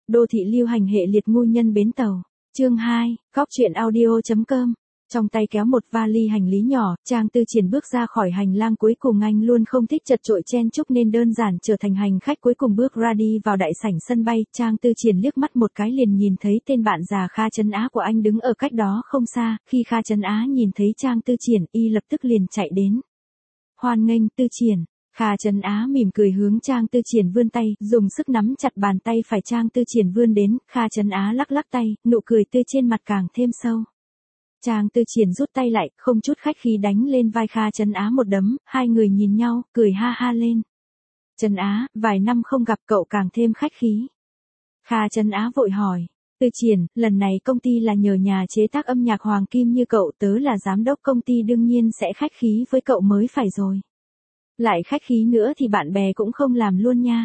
Đô thị lưu hành hệ liệt ngu nhân bến tàu. Chương 2, góc truyện audio.com. Trong tay kéo một vali hành lý nhỏ, Trang Tư Triển bước ra khỏi hành lang cuối cùng. Anh luôn không thích chật chội chen chúc nên đơn giản trở thành hành khách cuối cùng bước ra đi vào đại sảnh sân bay. Trang Tư Triển liếc mắt một cái liền nhìn thấy tên bạn già Kha Trấn Á của anh đứng ở cách đó không xa. Khi Kha Trấn Á nhìn thấy Trang Tư Triển, y lập tức liền chạy đến. Hoan nghênh Tư Triển. Kha Trấn Á mỉm cười hướng Trang Tư Triển vươn tay, dùng sức nắm chặt bàn tay phải Trang Tư Triển vươn đến. Kha Trấn Á lắc lắc tay, nụ cười tươi trên mặt càng thêm sâu. Trang Tư Triển rút tay lại, không chút khách khí đánh lên vai Kha Trấn Á một đấm, hai người nhìn nhau, cười ha ha lên. Trấn Á, vài năm không gặp cậu càng thêm khách khí. Kha Trấn Á vội hỏi, Tư Triển, lần này công ty là nhờ nhà chế tác âm nhạc Hoàng Kim như cậu, tớ là giám đốc công ty đương nhiên sẽ khách khí với cậu mới phải rồi. Lại khách khí nữa thì bạn bè cũng không làm luôn nha.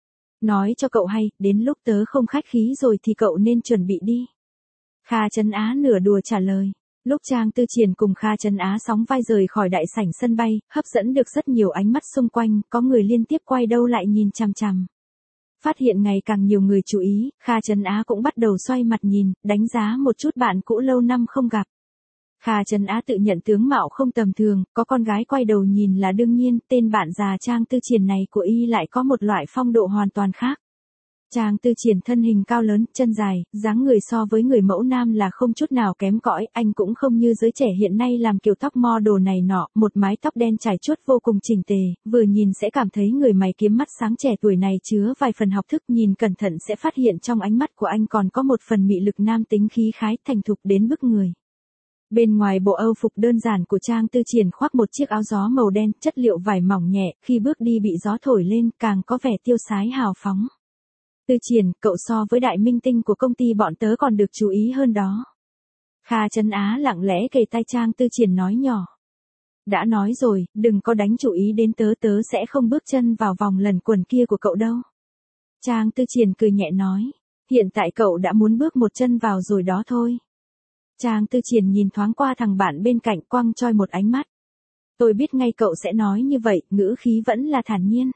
Nói cho cậu hay, đến lúc tớ không khách khí rồi thì cậu nên chuẩn bị đi. Kha Trấn Á nửa đùa trả lời. Lúc Trang Tư Triển cùng Kha Trấn Á sóng vai rời khỏi đại sảnh sân bay, hấp dẫn được rất nhiều ánh mắt xung quanh, có người liên tiếp quay đầu lại nhìn chằm chằm. Phát hiện ngày càng nhiều người chú ý, Kha Trấn Á cũng bắt đầu xoay mặt nhìn, đánh giá một chút bạn cũ lâu năm không gặp. Kha Trấn Á tự nhận tướng mạo không tầm thường, có con gái quay đầu nhìn là đương nhiên, tên bạn già Trang Tư Triển này của y lại có một loại phong độ hoàn toàn khác. Trang Tư Triển thân hình cao lớn, chân dài, dáng người so với người mẫu nam là không chút nào kém cỏi, anh cũng không như giới trẻ hiện nay làm kiểu tóc model này nọ, một mái tóc đen trải chuốt vô cùng chỉnh tề, vừa nhìn sẽ cảm thấy người mày kiếm mắt sáng trẻ tuổi này chứa vài phần học thức, nhìn cẩn thận sẽ phát hiện trong ánh mắt của anh còn có một phần mị lực nam tính khí khái, thành thục đến bức người. Bên ngoài bộ âu phục đơn giản của Trang Tư Triển khoác một chiếc áo gió màu đen, chất liệu vải mỏng nhẹ, khi bước đi bị gió thổi lên càng có vẻ tiêu sái hào phóng. Tư Triển, cậu so với đại minh tinh của công ty bọn tớ còn được chú ý hơn đó. Kha Trấn Á lặng lẽ kề tai Trang Tư Triển nói nhỏ. Đã nói rồi, đừng có đánh chú ý đến tớ, tớ sẽ không bước chân vào vòng lần quần kia của cậu đâu. Trang Tư Triển cười nhẹ nói, hiện tại cậu đã muốn bước một chân vào rồi đó thôi. Trang Tư Triển nhìn thoáng qua thằng bạn bên cạnh, quăng choi một ánh mắt. Tôi biết ngay cậu sẽ nói như vậy, ngữ khí vẫn là thản nhiên.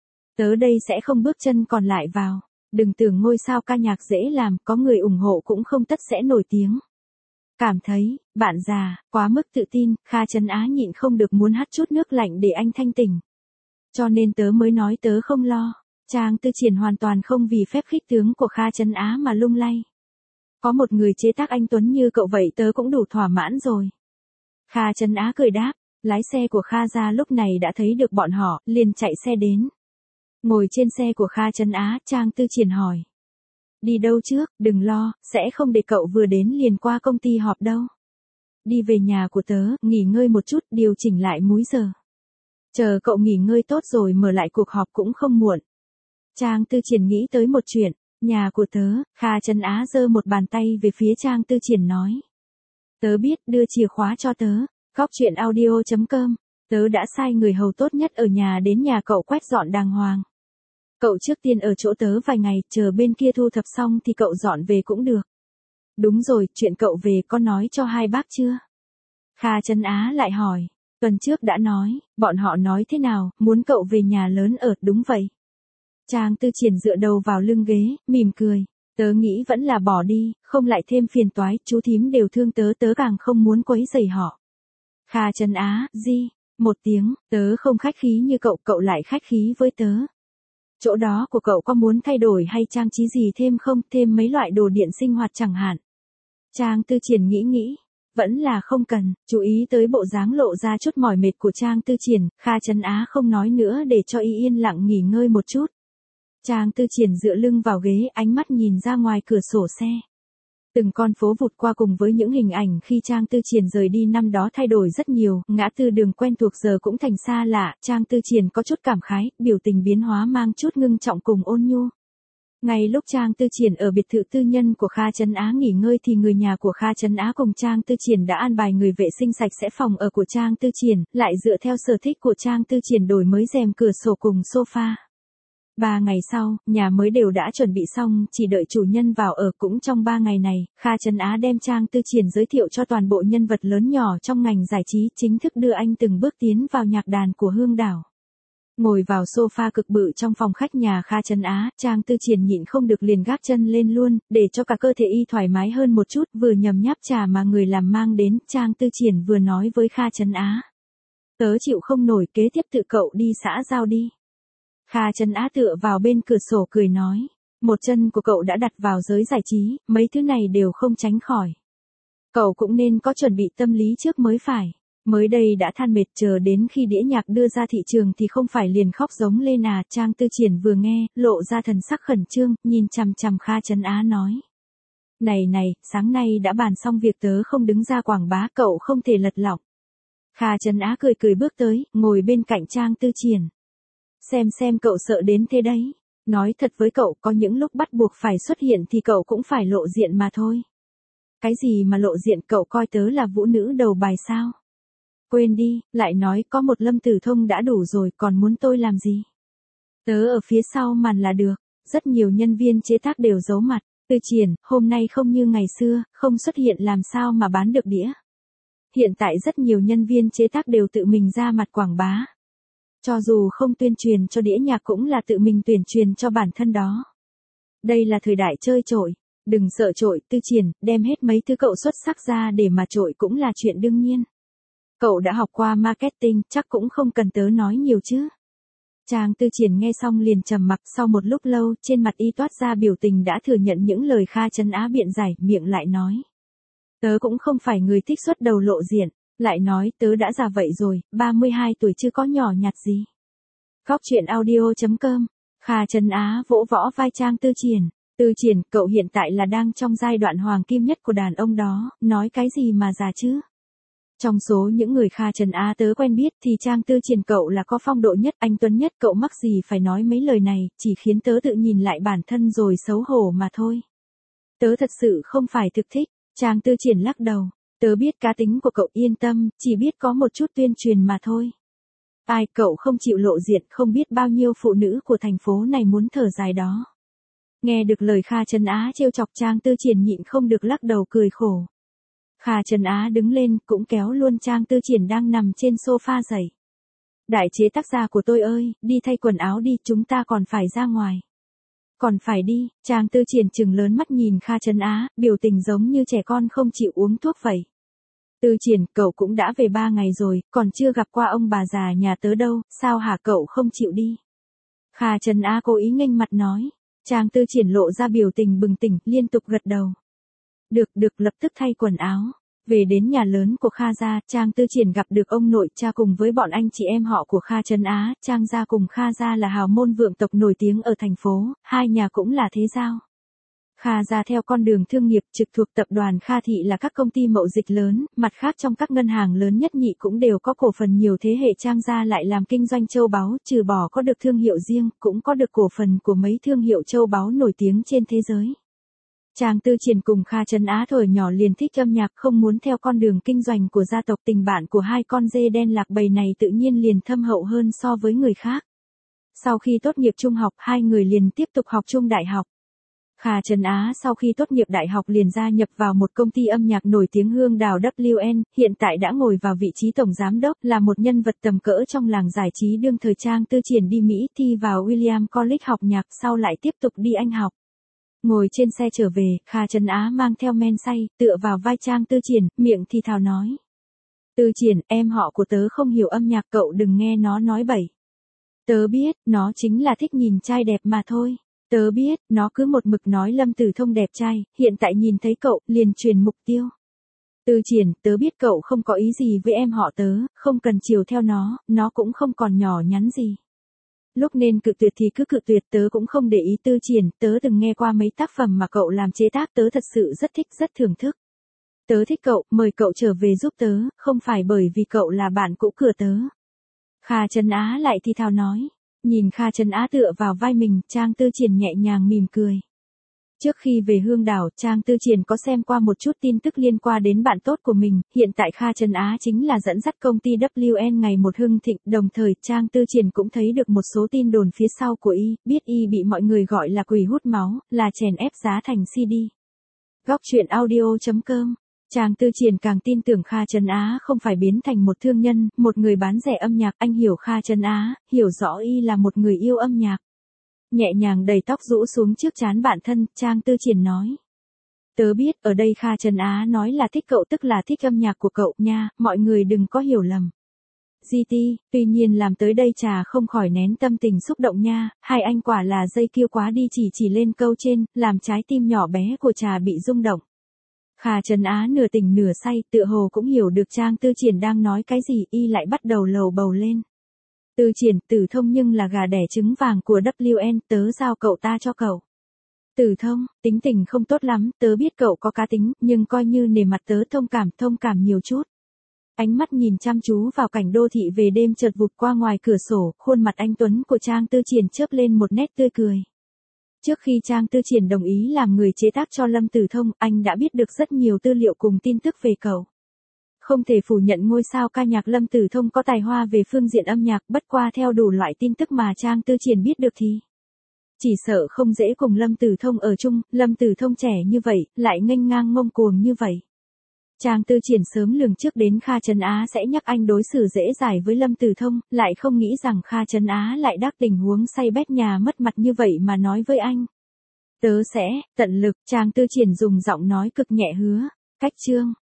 Tớ đây sẽ không bước chân còn lại vào. Đừng tưởng ngôi sao ca nhạc dễ làm, có người ủng hộ cũng không tất sẽ nổi tiếng. Cảm thấy, bạn già, quá mức tự tin, Kha Trấn Á nhịn không được muốn hắt chút nước lạnh để anh thanh tỉnh. Cho nên tớ mới nói tớ không lo. Trang Tư Triển hoàn toàn không vì phép khích tướng của Kha Trấn Á mà lung lay. Có một người chế tác anh tuấn như cậu vậy tớ cũng đủ thỏa mãn rồi. Kha Trấn Á cười đáp, lái xe của Kha ra lúc này đã thấy được bọn họ, liền chạy xe đến. Ngồi trên xe của Kha Trấn Á, Trang Tư Triển hỏi. Đi đâu trước, đừng lo, sẽ không để cậu vừa đến liền qua công ty họp đâu. Đi về nhà của tớ, nghỉ ngơi một chút, điều chỉnh lại múi giờ. Chờ cậu nghỉ ngơi tốt rồi mở lại cuộc họp cũng không muộn. Trang Tư Triển nghĩ tới một chuyện, nhà của tớ, Kha Trấn Á giơ một bàn tay về phía Trang Tư Triển nói. Tớ biết, đưa chìa khóa cho tớ, góc truyện audio.com. Tớ đã sai người hầu tốt nhất ở nhà đến nhà cậu quét dọn đàng hoàng. Cậu trước tiên ở chỗ tớ vài ngày, chờ bên kia thu thập xong thì cậu dọn về cũng được. Đúng rồi, chuyện cậu về có nói cho hai bác chưa? Kha Trấn Á lại hỏi, tuần trước đã nói, bọn họ nói thế nào, muốn cậu về nhà lớn ở, đúng vậy. Trang Tư Triển dựa đầu vào lưng ghế, mỉm cười, tớ nghĩ vẫn là bỏ đi, không lại thêm phiền toái, chú thím đều thương tớ, tớ càng không muốn quấy rầy họ. Kha Trấn Á, gì? Một tiếng, tớ không khách khí như cậu, cậu lại khách khí với tớ. Chỗ đó của cậu có muốn thay đổi hay trang trí gì thêm không, thêm mấy loại đồ điện sinh hoạt chẳng hạn. Trang Tư Triển nghĩ, vẫn là không cần, chú ý tới bộ dáng lộ ra chút mỏi mệt của Trang Tư Triển, Kha Trấn Á không nói nữa để cho y yên lặng nghỉ ngơi một chút. Trang Tư Triển dựa lưng vào ghế, ánh mắt nhìn ra ngoài cửa sổ xe. Từng con phố vụt qua cùng với những hình ảnh khi Trang Tư Triển rời đi năm đó thay đổi rất nhiều, ngã tư đường quen thuộc giờ cũng thành xa lạ, Trang Tư Triển có chút cảm khái, biểu tình biến hóa mang chút ngưng trọng cùng ôn nhu. Ngay lúc Trang Tư Triển ở biệt thự tư nhân của Kha Trấn Á nghỉ ngơi thì người nhà của Kha Trấn Á cùng Trang Tư Triển đã an bài người vệ sinh sạch sẽ phòng ở của Trang Tư Triển, lại dựa theo sở thích của Trang Tư Triển đổi mới rèm cửa sổ cùng sofa. 3 ngày sau, nhà mới đều đã chuẩn bị xong, chỉ đợi chủ nhân vào ở. Cũng trong 3 ngày này, Kha Trấn Á đem Trang Tư Triển giới thiệu cho toàn bộ nhân vật lớn nhỏ trong ngành giải trí, chính thức đưa anh từng bước tiến vào nhạc đàn của Hương Đảo. Ngồi vào sofa cực bự trong phòng khách nhà Kha Trấn Á, Trang Tư Triển nhịn không được liền gác chân lên luôn, để cho cả cơ thể y thoải mái hơn một chút, vừa nhấm nháp trà mà người làm mang đến, Trang Tư Triển vừa nói với Kha Trấn Á. Tớ chịu không nổi, kế tiếp tự cậu đi xã giao đi. Kha Trấn Á tựa vào bên cửa sổ cười nói. Một chân của cậu đã đặt vào giới giải trí, mấy thứ này đều không tránh khỏi. Cậu cũng nên có chuẩn bị tâm lý trước mới phải. Mới đây đã than mệt, chờ đến khi đĩa nhạc đưa ra thị trường thì không phải liền khóc giống lên à. Trang Tư Triển vừa nghe, lộ ra thần sắc khẩn trương, nhìn chằm chằm Kha Trấn Á nói. Này, sáng nay đã bàn xong việc, tớ không đứng ra quảng bá, cậu không thể lật lọng. Kha Trấn Á cười bước tới, ngồi bên cạnh Trang Tư Triển. Xem cậu sợ đến thế đấy. Nói thật với cậu, có những lúc bắt buộc phải xuất hiện thì cậu cũng phải lộ diện mà thôi. Cái gì mà lộ diện, cậu coi tớ là vũ nữ đầu bài sao? Quên đi, lại nói có một Lâm Tử Thông đã đủ rồi, còn muốn tôi làm gì? Tớ ở phía sau màn là được. Rất nhiều nhân viên chế tác đều giấu mặt. Tư Triển, hôm nay không như ngày xưa, không xuất hiện làm sao mà bán được đĩa. Hiện tại rất nhiều nhân viên chế tác đều tự mình ra mặt quảng bá. Cho dù không tuyên truyền cho đĩa nhạc cũng là tự mình tuyên truyền cho bản thân đó. Đây là thời đại chơi trội. Đừng sợ trội, Tư Triển, đem hết mấy thứ cậu xuất sắc ra để mà trội cũng là chuyện đương nhiên. Cậu đã học qua marketing, chắc cũng không cần tớ nói nhiều chứ. Trang Tư Triển nghe xong liền trầm mặc, sau một lúc lâu, trên mặt y toát ra biểu tình đã thừa nhận những lời Kha Trấn Á biện giải, miệng lại nói. Tớ cũng không phải người thích xuất đầu lộ diện, lại nói tớ đã già vậy rồi, 32 tuổi chứ có nhỏ nhặt gì. Góc chuyện audio.com, Kha Trấn Á vỗ võ vai Trang Tư Triển. Tư Triển, cậu hiện tại là đang trong giai đoạn hoàng kim nhất của đàn ông đó, nói cái gì mà già chứ. Trong số những người Kha Trấn Á tớ quen biết thì Trang Tư Triển cậu là có phong độ nhất, anh tuấn nhất, cậu mắc gì phải nói mấy lời này, chỉ khiến tớ tự nhìn lại bản thân rồi xấu hổ mà thôi. Tớ thật sự không phải thực thích. Trang Tư Triển lắc đầu. Tớ biết cá tính của cậu, yên tâm, chỉ biết có một chút tuyên truyền mà thôi. Ai, cậu không chịu lộ diện, không biết bao nhiêu phụ nữ của thành phố này muốn thở dài đó. Nghe được lời Kha Trấn Á trêu chọc, Trang Tư Triển nhịn không được lắc đầu cười khổ. Kha Trấn Á đứng lên, cũng kéo luôn Trang Tư Triển đang nằm trên sofa dậy. Đại chế tác gia của tôi ơi, đi thay quần áo đi, chúng ta còn phải ra ngoài. Còn phải đi, Trang Tư Triển trừng lớn mắt nhìn Kha Trấn Á, biểu tình giống như trẻ con không chịu uống thuốc vậy. Tư Triển, cậu cũng đã về 3 ngày rồi, còn chưa gặp qua ông bà già nhà tớ đâu, sao hả, cậu không chịu đi? Kha Trấn Á cố ý nghênh mặt nói. Trang Tư Triển lộ ra biểu tình bừng tỉnh, liên tục gật đầu. Được, lập tức thay quần áo. Về đến nhà lớn của Kha gia, Trang Tư Triển gặp được ông nội cha cùng với bọn anh chị em họ của Kha Trấn Á. Trang gia cùng Kha gia là hào môn vượng tộc nổi tiếng ở thành phố, hai nhà cũng là thế giao. Kha gia theo con đường thương nghiệp trực thuộc tập đoàn Kha Thị là các công ty mậu dịch lớn, mặt khác trong các ngân hàng lớn nhất nhị cũng đều có cổ phần, nhiều thế hệ Trang gia lại làm kinh doanh châu báu, trừ bỏ có được thương hiệu riêng, cũng có được cổ phần của mấy thương hiệu châu báu nổi tiếng trên thế giới. Trang Tư Triển cùng Kha Trấn Á thuở nhỏ liền thích âm nhạc, không muốn theo con đường kinh doanh của gia tộc, tình bạn của hai con dê đen lạc bầy này tự nhiên liền thâm hậu hơn so với người khác. Sau khi tốt nghiệp trung học, hai người liền tiếp tục học chung đại học. Kha Trấn Á sau khi tốt nghiệp đại học liền gia nhập vào một công ty âm nhạc nổi tiếng Hương Đào WN, hiện tại đã ngồi vào vị trí tổng giám đốc, là một nhân vật tầm cỡ trong làng giải trí đương thời. Trang Tư Triển đi Mỹ thi vào William College học nhạc, sau lại tiếp tục đi Anh học. Ngồi trên xe trở về, Kha Trấn Á mang theo men say, tựa vào vai Trang Tư Triển, miệng thì thào nói. Tư Triển, em họ của tớ không hiểu âm nhạc, cậu đừng nghe nó nói bậy. Tớ biết, nó chính là thích nhìn trai đẹp mà thôi. Tớ biết, nó cứ một mực nói Lâm Tử Thông đẹp trai, hiện tại nhìn thấy cậu, liền truyền mục tiêu. Tư Triển, tớ biết cậu không có ý gì với em họ tớ, không cần chiều theo nó cũng không còn nhỏ nhắn gì. Lúc nên cự tuyệt thì cứ cự tuyệt, tớ cũng không để ý. Tư Triển, tớ từng nghe qua mấy tác phẩm mà cậu làm chế tác, tớ thật sự rất thích, rất thưởng thức. Tớ thích cậu, mời cậu trở về giúp tớ, không phải bởi vì cậu là bạn cũ của tớ. Kha Trấn Á lại thì thào nói. Nhìn Kha Trấn Á tựa vào vai mình, Trang Tư Triển nhẹ nhàng mỉm cười. Trước khi về Hương Đảo, Trang Tư Triển có xem qua một chút tin tức liên quan đến bạn tốt của mình, hiện tại Kha Trấn Á chính là dẫn dắt công ty WN ngày một hưng thịnh, đồng thời Trang Tư Triển cũng thấy được một số tin đồn phía sau của y, biết y bị mọi người gọi là quỷ hút máu, là chèn ép giá thành CD. Góc chuyện audio.com Trang Tư Triển càng tin tưởng Kha Trấn Á không phải biến thành một thương nhân, một người bán rẻ âm nhạc. Anh hiểu Kha Trấn Á, hiểu rõ y là một người yêu âm nhạc. Nhẹ nhàng đẩy tóc rũ xuống trước trán bạn thân, Trang Tư Triển nói. Tớ biết, ở đây Kha Trấn Á nói là thích cậu tức là thích âm nhạc của cậu nha, mọi người đừng có hiểu lầm. GT, tuy nhiên làm tới đây Trà không khỏi nén tâm tình xúc động nha, hai anh quả là dây kiêu quá đi, chỉ lên câu trên, làm trái tim nhỏ bé của Trà bị rung động. Kha Trấn Á nửa tỉnh nửa say, tựa hồ cũng hiểu được Trang Tư Triển đang nói cái gì, y lại bắt đầu lầu bầu lên. Tư Triển, Tử Thông nhưng là gà đẻ trứng vàng của WN, tớ giao cậu ta cho cậu. Tử Thông, tính tình không tốt lắm, tớ biết cậu có cá tính, nhưng coi như nể mặt tớ thông cảm nhiều chút. Ánh mắt nhìn chăm chú vào cảnh đô thị về đêm chợt vụt qua ngoài cửa sổ, khuôn mặt anh tuấn của Trang Tư Triển chớp lên một nét tươi cười. Trước khi Trang Tư Triển đồng ý làm người chế tác cho Lâm Tử Thông, anh đã biết được rất nhiều tư liệu cùng tin tức về cậu. Không thể phủ nhận ngôi sao ca nhạc Lâm Tử Thông có tài hoa về phương diện âm nhạc, bất qua theo đủ loại tin tức mà Trang Tư Triển biết được thì chỉ sợ không dễ cùng Lâm Tử Thông ở chung. Lâm Tử Thông trẻ như vậy, lại nghênh ngang ngông cuồng như vậy. Trang Tư Triển sớm lường trước đến Kha Trấn Á sẽ nhắc anh đối xử dễ dãi với Lâm Tử Thông, lại không nghĩ rằng Kha Trấn Á lại đắc tình huống say bét nhà mất mặt như vậy mà nói với anh. Tớ sẽ tận lực, Trang Tư Triển dùng giọng nói cực nhẹ hứa. Cách chương